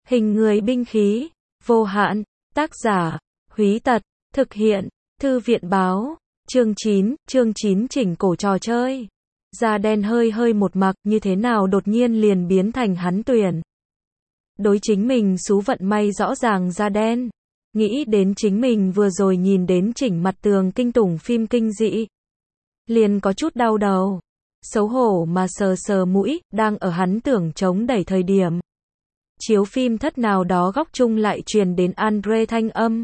Hình người binh khí, vô hạn, tác giả, Húy Tật, thực hiện, Thư viện báo, chương 9 chỉnh cổ trò chơi. Da đen hơi hơi một mặc như thế nào đột nhiên liền biến thành hắn tuyển. Đối chính mình số vận may rõ ràng da đen. Nghĩ đến chính mình vừa rồi nhìn đến chỉnh mặt tường kinh tủng phim kinh dị. Liền có chút đau đầu. Xấu hổ mà sờ sờ mũi, đang ở hắn tưởng chống đẩy thời điểm. Chiếu phim thất nào đó góc chung lại truyền đến Andre thanh âm.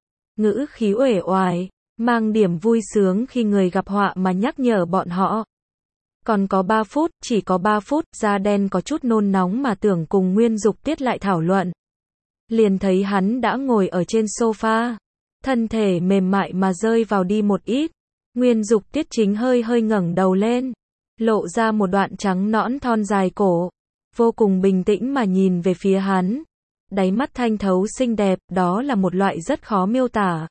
Ngữ khí uể oải, mang điểm vui sướng khi người gặp họa mà nhắc nhở bọn họ. Còn có 3 phút, chỉ có 3 phút, da đen có chút nôn nóng mà tưởng cùng Nguyên Dục Tiết lại thảo luận. Liền thấy hắn đã ngồi ở trên sofa, thân thể mềm mại mà rơi vào đi một ít. Nguyên Dục Tiết chính hơi hơi ngẩng đầu lên, lộ ra một đoạn trắng nõn thon dài cổ, vô cùng bình tĩnh mà nhìn về phía hắn. Đáy mắt thanh thấu xinh đẹp, đó là một loại rất khó miêu tả.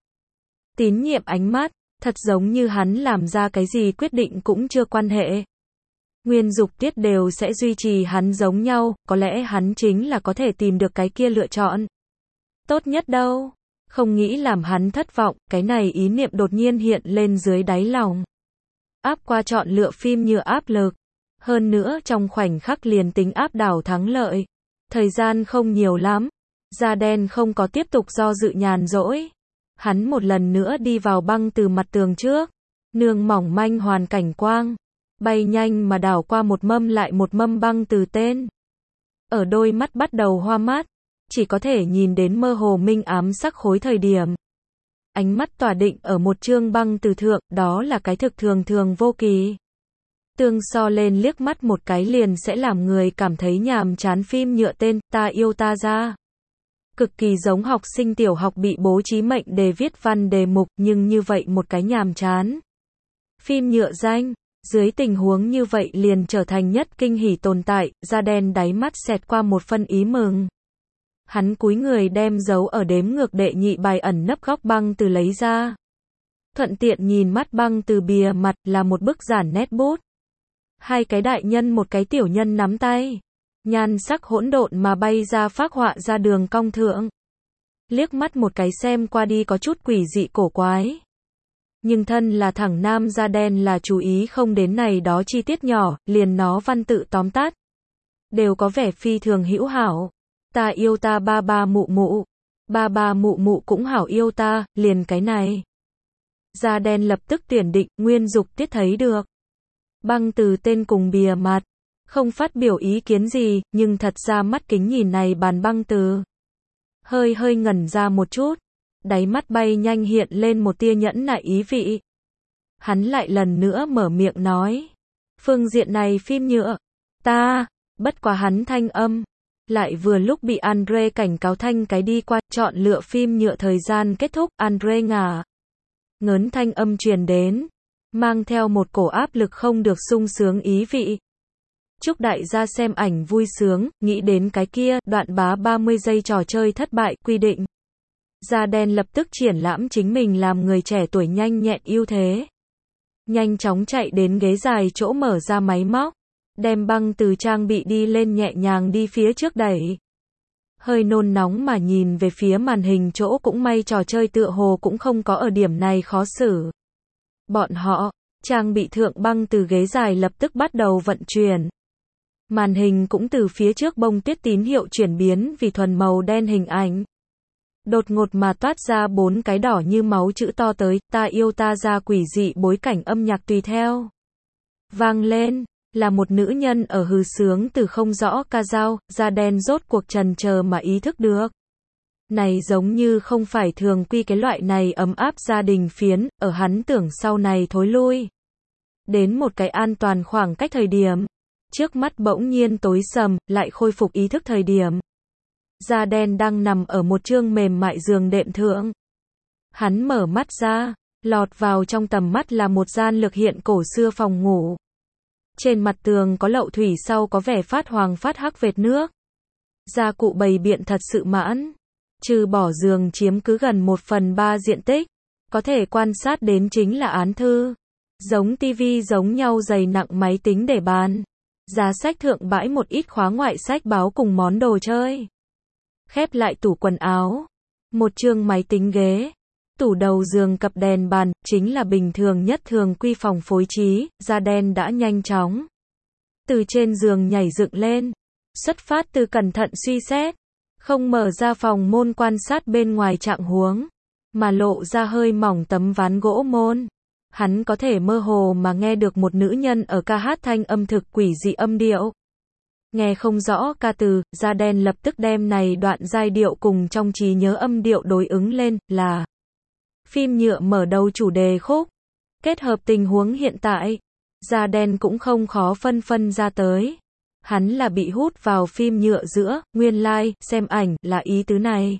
Tín nhiệm ánh mắt, thật giống như hắn làm ra cái gì quyết định cũng chưa quan hệ. Nguyên Dục Tiết đều sẽ duy trì hắn giống nhau, có lẽ hắn chính là có thể tìm được cái kia lựa chọn tốt nhất đâu. Không nghĩ làm hắn thất vọng, cái này ý niệm đột nhiên hiện lên dưới đáy lòng. Áp qua chọn lựa phim như áp lực. Hơn nữa trong khoảnh khắc liền tính áp đảo thắng lợi. Thời gian không nhiều lắm. Da đen không có tiếp tục do dự nhàn rỗi. Hắn một lần nữa đi vào băng từ mặt tường trước. Nương mỏng manh hoàn cảnh quang. Bay nhanh mà đảo qua một mâm lại một mâm băng từ tên. Ở đôi mắt bắt đầu hoa mắt. Chỉ có thể nhìn đến mơ hồ minh ám sắc khối thời điểm. Ánh mắt tỏa định ở một chương băng từ thượng, đó là cái thực thường thường vô kỳ. Tương so lên liếc mắt một cái liền sẽ làm người cảm thấy nhàm chán phim nhựa tên Ta Yêu Ta Ra. Cực kỳ giống học sinh tiểu học bị bố trí mệnh đề viết văn đề mục, nhưng như vậy một cái nhàm chán. Phim nhựa danh, dưới tình huống như vậy liền trở thành nhất kinh hỉ tồn tại, da đen đáy mắt xẹt qua một phân ý mừng. Hắn cúi người đem giấu ở đếm ngược đệ nhị bài ẩn nấp góc băng từ lấy ra. Thuận tiện nhìn mắt băng từ bìa mặt là một bức giản nét bút. Hai cái đại nhân một cái tiểu nhân nắm tay. Nhan sắc hỗn độn mà bay ra phác họa ra đường cong thượng. Liếc mắt một cái xem qua đi có chút quỷ dị cổ quái. Nhưng thân là thẳng nam da đen là chú ý không đến này đó chi tiết nhỏ, liền nó văn tự tóm tắt. Đều có vẻ phi thường hữu hảo. Ta yêu ta ba ba mụ mụ. Ba ba mụ mụ cũng hảo yêu ta, liền cái này. Da đen lập tức tuyển định, Nguyên Dục Tiết thấy được. Băng từ tên cùng bìa mặt. Không phát biểu ý kiến gì, nhưng thật ra mắt kính nhìn này bàn băng từ. Hơi hơi ngẩn ra một chút. Đáy mắt bay nhanh hiện lên một tia nhẫn nại ý vị. Hắn lại lần nữa mở miệng nói. Phương diện này phim nhựa. Ta, bất quá hắn thanh âm. Lại vừa lúc bị Andre cảnh cáo thanh cái đi qua, chọn lựa phim nhựa thời gian kết thúc, Andre ngả. Ngớn thanh âm truyền đến. Mang theo một cổ áp lực không được sung sướng ý vị. Chúc đại gia xem ảnh vui sướng, nghĩ đến cái kia, đoạn bá 30 giây trò chơi thất bại, quy định. Da đen lập tức triển lãm chính mình làm người trẻ tuổi nhanh nhẹn ưu thế. Nhanh chóng chạy đến ghế dài chỗ mở ra máy móc. Đem băng từ trang bị đi lên nhẹ nhàng đi phía trước đẩy. Hơi nôn nóng mà nhìn về phía màn hình chỗ cũng may trò chơi tựa hồ cũng không có ở điểm này khó xử. Bọn họ, trang bị thượng băng từ ghế dài lập tức bắt đầu vận chuyển. Màn hình cũng từ phía trước bông tuyết tín hiệu chuyển biến vì thuần màu đen hình ảnh. Đột ngột mà toát ra 4 cái đỏ như máu chữ to tới, Ta Yêu Ta Ra quỷ dị bối cảnh âm nhạc tùy theo. Vang lên, là một nữ nhân ở hừ sướng từ không rõ ca dao, da đen rốt cuộc trần chờ mà ý thức được. Này giống như không phải thường quy cái loại này ấm áp gia đình phiến, ở hắn tưởng sau này thối lui. Đến một cái an toàn khoảng cách thời điểm. Trước mắt bỗng nhiên tối sầm, lại khôi phục ý thức thời điểm. Da đen đang nằm ở một chương mềm mại giường đệm thượng. Hắn mở mắt ra, lọt vào trong tầm mắt là một gian lược hiện cổ xưa phòng ngủ. Trên mặt tường có lậu thủy sau có vẻ phát hoàng phát hắc vệt nước. Gia cụ bày biện thật sự mãn. Trừ bỏ giường chiếm cứ gần 1/3 diện tích. Có thể quan sát đến chính là án thư. Giống tivi giống nhau dày nặng máy tính để bàn. Giá sách thượng bãi một ít khóa ngoại sách báo cùng món đồ chơi. khép lại tủ quần áo. Một chương máy tính ghế. Tủ đầu giường cặp đèn bàn, chính là bình thường nhất thường quy phòng phối trí, da đen đã nhanh chóng từ trên giường nhảy dựng lên. Xuất phát từ cẩn thận suy xét, không mở ra phòng môn quan sát bên ngoài trạng huống, mà lộ ra hơi mỏng tấm ván gỗ môn. Hắn có thể mơ hồ mà nghe được một nữ nhân ở ca hát thanh âm thực quỷ dị âm điệu. Nghe không rõ ca từ, da đen lập tức đem này đoạn giai điệu cùng trong trí nhớ âm điệu đối ứng lên, là phim nhựa mở đầu chủ đề khúc. Kết hợp tình huống hiện tại, da đen cũng không khó phân ra tới. Hắn là bị hút vào phim nhựa giữa, nguyên lai, xem ảnh, là ý tứ này.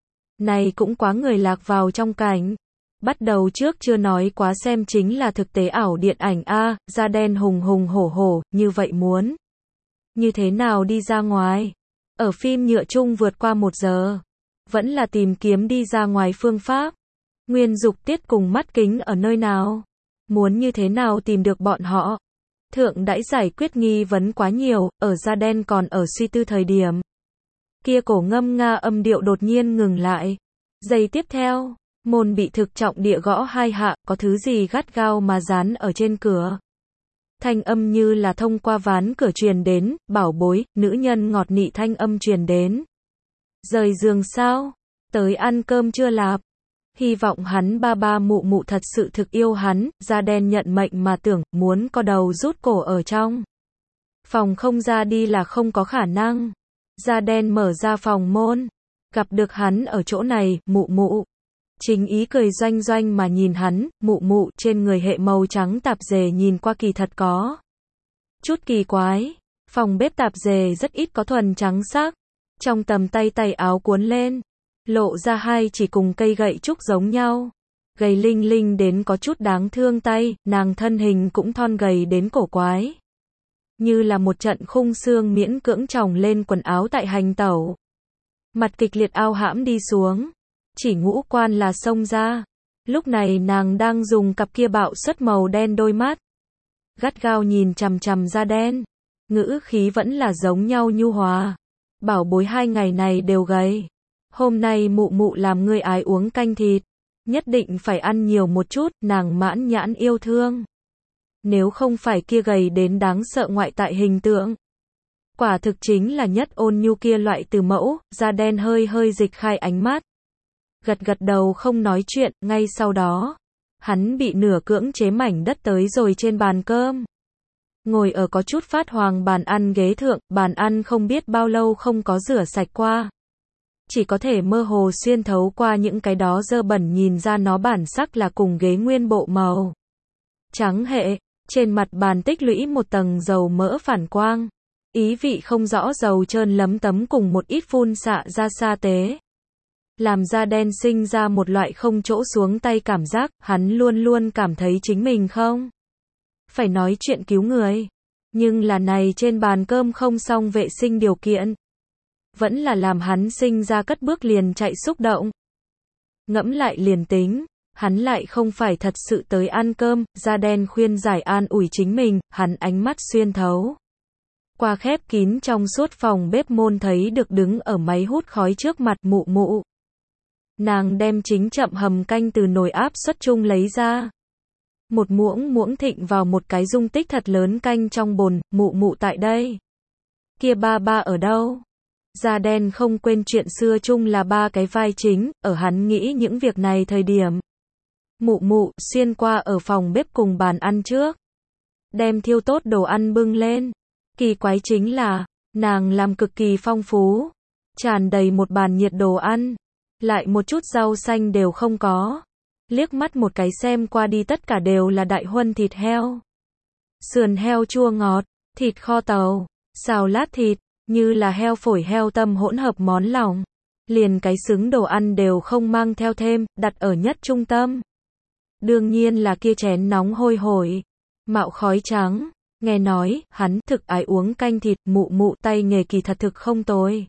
Này cũng quá người lạc vào trong cảnh. Bắt đầu trước chưa nói quá xem chính là thực tế ảo điện ảnh a, da đen hùng hùng hổ, như vậy muốn như thế nào đi ra ngoài? Ở phim nhựa chung vượt qua 1 giờ, vẫn là tìm kiếm đi ra ngoài phương pháp. Nguyên Dục Tiết cùng mắt kính ở nơi nào? Muốn như thế nào tìm được bọn họ? Thượng đãi giải quyết nghi vấn quá nhiều, ở da đen còn ở suy tư thời điểm. Kia cổ ngâm nga âm điệu đột nhiên ngừng lại. Giây tiếp theo, môn bị thực trọng địa gõ 2 hạ, có thứ gì gắt gao mà dán ở trên cửa. Thanh âm như là thông qua ván cửa truyền đến, bảo bối, nữ nhân ngọt nị thanh âm truyền đến. Rời giường sao? Tới ăn cơm chưa lạp? Hy vọng hắn ba mụ mụ thật sự thực yêu hắn, da đen nhận mệnh mà tưởng, muốn co đầu rút cổ ở trong phòng không ra đi là không có khả năng. Da đen mở ra phòng môn, gặp được hắn ở chỗ này, mụ mụ. Chính ý cười doanh doanh mà nhìn hắn, mụ mụ, trên người hệ màu trắng tạp dề nhìn qua kỳ thật có chút kỳ quái. Phòng bếp tạp dề rất ít có thuần trắng sắc. Trong tầm tay áo cuốn lên, lộ ra hai chỉ cùng cây gậy trúc giống nhau. Gầy linh linh đến có chút đáng thương tay, nàng thân hình cũng thon gầy đến cổ quái. Như là một trận khung xương miễn cưỡng chồng lên quần áo tại hành tẩu. Mặt kịch liệt ao hãm đi xuống. Chỉ ngũ quan là xông ra. Lúc này nàng đang dùng cặp kia bạo xuất màu đen đôi mắt. Gắt gao nhìn chằm chằm da đen. Ngữ khí vẫn là giống nhau nhu hòa. Bảo bối 2 ngày này đều gầy. Hôm nay mụ mụ làm ngươi ái uống canh thịt. Nhất định phải ăn nhiều một chút, nàng mãn nhãn yêu thương. Nếu không phải kia gầy đến đáng sợ ngoại tại hình tượng. Quả thực chính là nhất ôn nhu kia loại từ mẫu, da đen hơi dịch khai ánh mắt. Gật đầu không nói chuyện, ngay sau đó, hắn bị nửa cưỡng chế mảnh đất tới rồi trên bàn cơm. Ngồi ở có chút phát hoàng bàn ăn ghế thượng, bàn ăn không biết bao lâu không có rửa sạch qua. Chỉ có thể mơ hồ xuyên thấu qua những cái đó dơ bẩn nhìn ra nó bản sắc là cùng ghế nguyên bộ màu trắng hệ, trên mặt bàn tích lũy một tầng dầu mỡ phản quang. Ý vị không rõ dầu trơn lấm tấm cùng một ít phun xạ ra sa tế. Làm da đen sinh ra một loại không chỗ xuống tay cảm giác, hắn luôn cảm thấy chính mình không phải nói chuyện cứu người. Nhưng là này trên bàn cơm không xong vệ sinh điều kiện. Vẫn là làm hắn sinh ra cất bước liền chạy xúc động. Ngẫm lại liền tính, hắn lại không phải thật sự tới ăn cơm, da đen khuyên giải an ủi chính mình, hắn ánh mắt xuyên thấu. Qua khép kín trong suốt phòng bếp môn thấy được đứng ở máy hút khói trước mặt mụ mụ. Nàng đem chính chậm hầm canh từ nồi áp suất chung lấy ra. Một muỗng thịnh vào một cái dung tích thật lớn canh trong bồn, mụ mụ tại đây. Kia ba ở đâu? Da đen không quên chuyện xưa chung là 3 cái vai chính, ở hắn nghĩ những việc này thời điểm. Mụ mụ xuyên qua ở phòng bếp cùng bàn ăn trước. Đem thiêu tốt đồ ăn bưng lên. Kỳ quái chính là, nàng làm cực kỳ phong phú. Tràn đầy một bàn nhiệt đồ ăn. Lại một chút rau xanh đều không có. Liếc mắt một cái xem qua đi tất cả đều là đại huân thịt heo. Sườn heo chua ngọt, thịt kho tàu, xào lát thịt, như là heo phổi heo tâm hỗn hợp món lòng. Liền cái xứng đồ ăn đều không mang theo thêm, đặt ở nhất trung tâm. Đương nhiên là kia chén nóng hôi hổi, mạo khói trắng. Nghe nói, hắn thực ái uống canh thịt, mụ mụ tay nghề kỳ thật thực không tồi.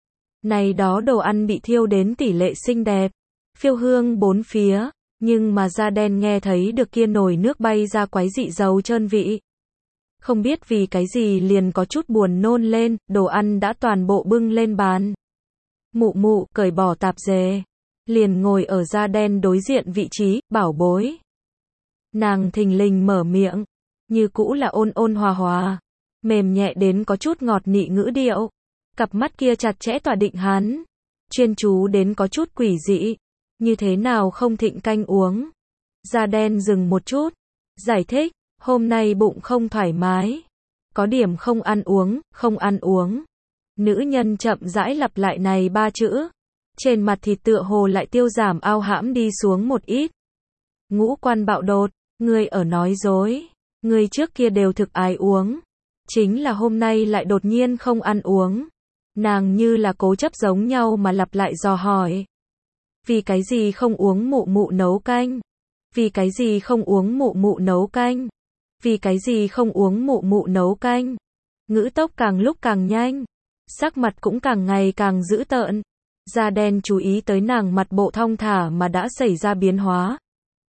Này đó đồ ăn bị thiêu đến tỷ lệ xinh đẹp, phiêu hương bốn phía, nhưng mà da đen nghe thấy được kia nồi nước bay ra quái dị dầu trơn vị. Không biết vì cái gì liền có chút buồn nôn lên, đồ ăn đã toàn bộ bưng lên bàn. Mụ mụ, cởi bỏ tạp dề. Liền ngồi ở da đen đối diện vị trí, bảo bối. Nàng thình lình mở miệng. Như cũ là ôn ôn hòa hòa. Mềm nhẹ đến có chút ngọt nị ngữ điệu. Cặp mắt kia chặt chẽ tỏa định hắn. Chuyên chú đến có chút quỷ dị. Như thế nào không thịnh canh uống. Da đen dừng một chút. Giải thích, hôm nay bụng không thoải mái. Có điểm không ăn uống, không ăn uống. Nữ nhân chậm rãi lặp lại này 3 chữ. Trên mặt thịt tựa hồ lại tiêu giảm ao hãm đi xuống một ít. Ngũ quan bạo đột, ngươi ở nói dối. Ngươi trước kia đều thực ái uống. Chính là hôm nay lại đột nhiên không ăn uống. Nàng như là cố chấp giống nhau mà lặp lại dò hỏi. Vì cái gì không uống mụ mụ nấu canh? Vì cái gì không uống mụ mụ nấu canh? Vì cái gì không uống mụ mụ nấu canh? Ngữ tốc càng lúc càng nhanh. Sắc mặt cũng càng ngày càng dữ tợn. Da đen chú ý tới nàng mặt bộ thong thả mà đã xảy ra biến hóa.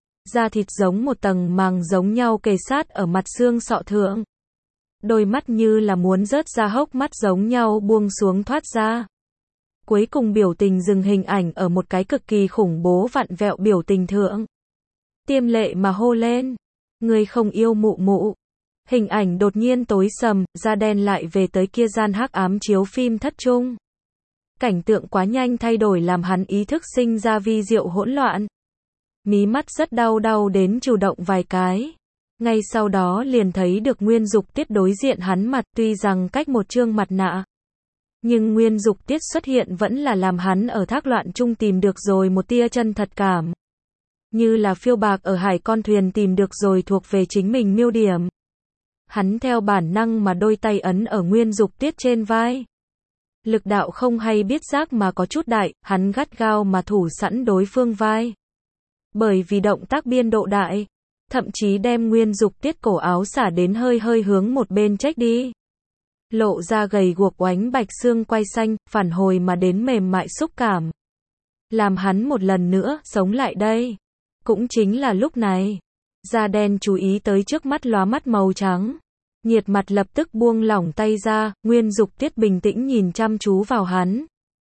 Da thịt giống một tầng màng giống nhau kề sát ở mặt xương sọ thượng. Đôi mắt như là muốn rớt ra hốc mắt giống nhau buông xuống thoát ra. Cuối cùng biểu tình dừng hình ảnh ở một cái cực kỳ khủng bố vặn vẹo biểu tình thượng. Tiêm lệ mà hô lên. Ngươi không yêu mụ mụ. Hình ảnh đột nhiên tối sầm, da đen lại về tới kia gian hắc ám chiếu phim thất trung. Cảnh tượng quá nhanh thay đổi làm hắn ý thức sinh ra vi diệu hỗn loạn. Mí mắt rất đau đến chủ động vài cái. Ngay sau đó liền thấy được Nguyên Dục Tiết đối diện hắn mặt, tuy rằng cách một trương mặt nạ. Nhưng Nguyên Dục Tiết xuất hiện vẫn là làm hắn ở thác loạn chung tìm được rồi một tia chân thật cảm. Như là phiêu bạc ở hải con thuyền tìm được rồi thuộc về chính mình miêu điểm. Hắn theo bản năng mà đôi tay ấn ở Nguyên Dục Tiết trên vai. Lực đạo không hay biết giác mà có chút đại, hắn gắt gao mà thủ sẵn đối phương vai. Bởi vì động tác biên độ đại, thậm chí đem Nguyên Dục Tiết cổ áo xả đến hơi hướng một bên trách đi. Lộ ra gầy guộc oánh bạch xương quai xanh, phản hồi mà đến mềm mại xúc cảm. Làm hắn một lần nữa, sống lại đây. Cũng chính là lúc này. Da đen chú ý tới trước mắt lóa mắt màu trắng. Nhiệt mặt lập tức buông lỏng tay ra, Nguyên Dục Tiết bình tĩnh nhìn chăm chú vào hắn.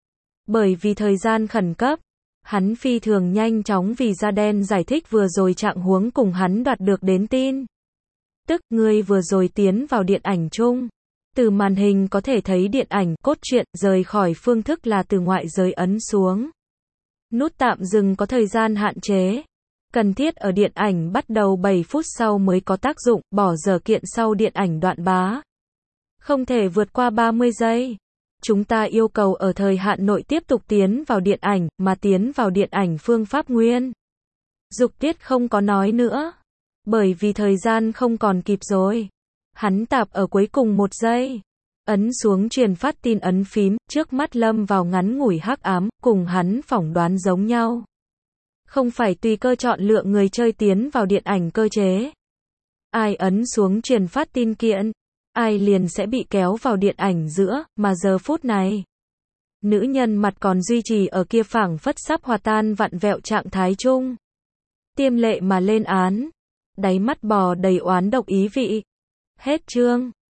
Bởi vì thời gian khẩn cấp, hắn phi thường nhanh chóng vì da đen giải thích vừa rồi trạng huống cùng hắn đoạt được đến tin. Tức, ngươi vừa rồi tiến vào điện ảnh chung. Từ màn hình có thể thấy điện ảnh, cốt truyện, rời khỏi phương thức là từ ngoại giới ấn xuống. Nút tạm dừng có thời gian hạn chế. Cần thiết ở điện ảnh bắt đầu 7 phút sau mới có tác dụng, bỏ dở kiện sau điện ảnh đoạn bá. Không thể vượt qua 30 giây. Chúng ta yêu cầu ở thời hạn nội tiếp tục tiến vào điện ảnh, mà tiến vào điện ảnh phương pháp Nguyên Dục Tiết không có nói nữa. Bởi vì thời gian không còn kịp rồi. Hắn tạp ở cuối cùng 1 giây. Ấn xuống truyền phát tin ấn phím, trước mắt lâm vào ngắn ngủi hắc ám, cùng hắn phỏng đoán giống nhau. Không phải tùy cơ chọn lựa người chơi tiến vào điện ảnh cơ chế. Ai ấn xuống truyền phát tin kiện, ai liền sẽ bị kéo vào điện ảnh giữa, mà giờ phút này. Nữ nhân mặt còn duy trì ở kia phảng phất sắp hòa tan vặn vẹo trạng thái chung. Tiêm lệ mà lên án. Đáy mắt bò đầy oán độc ý vị. Hết chương.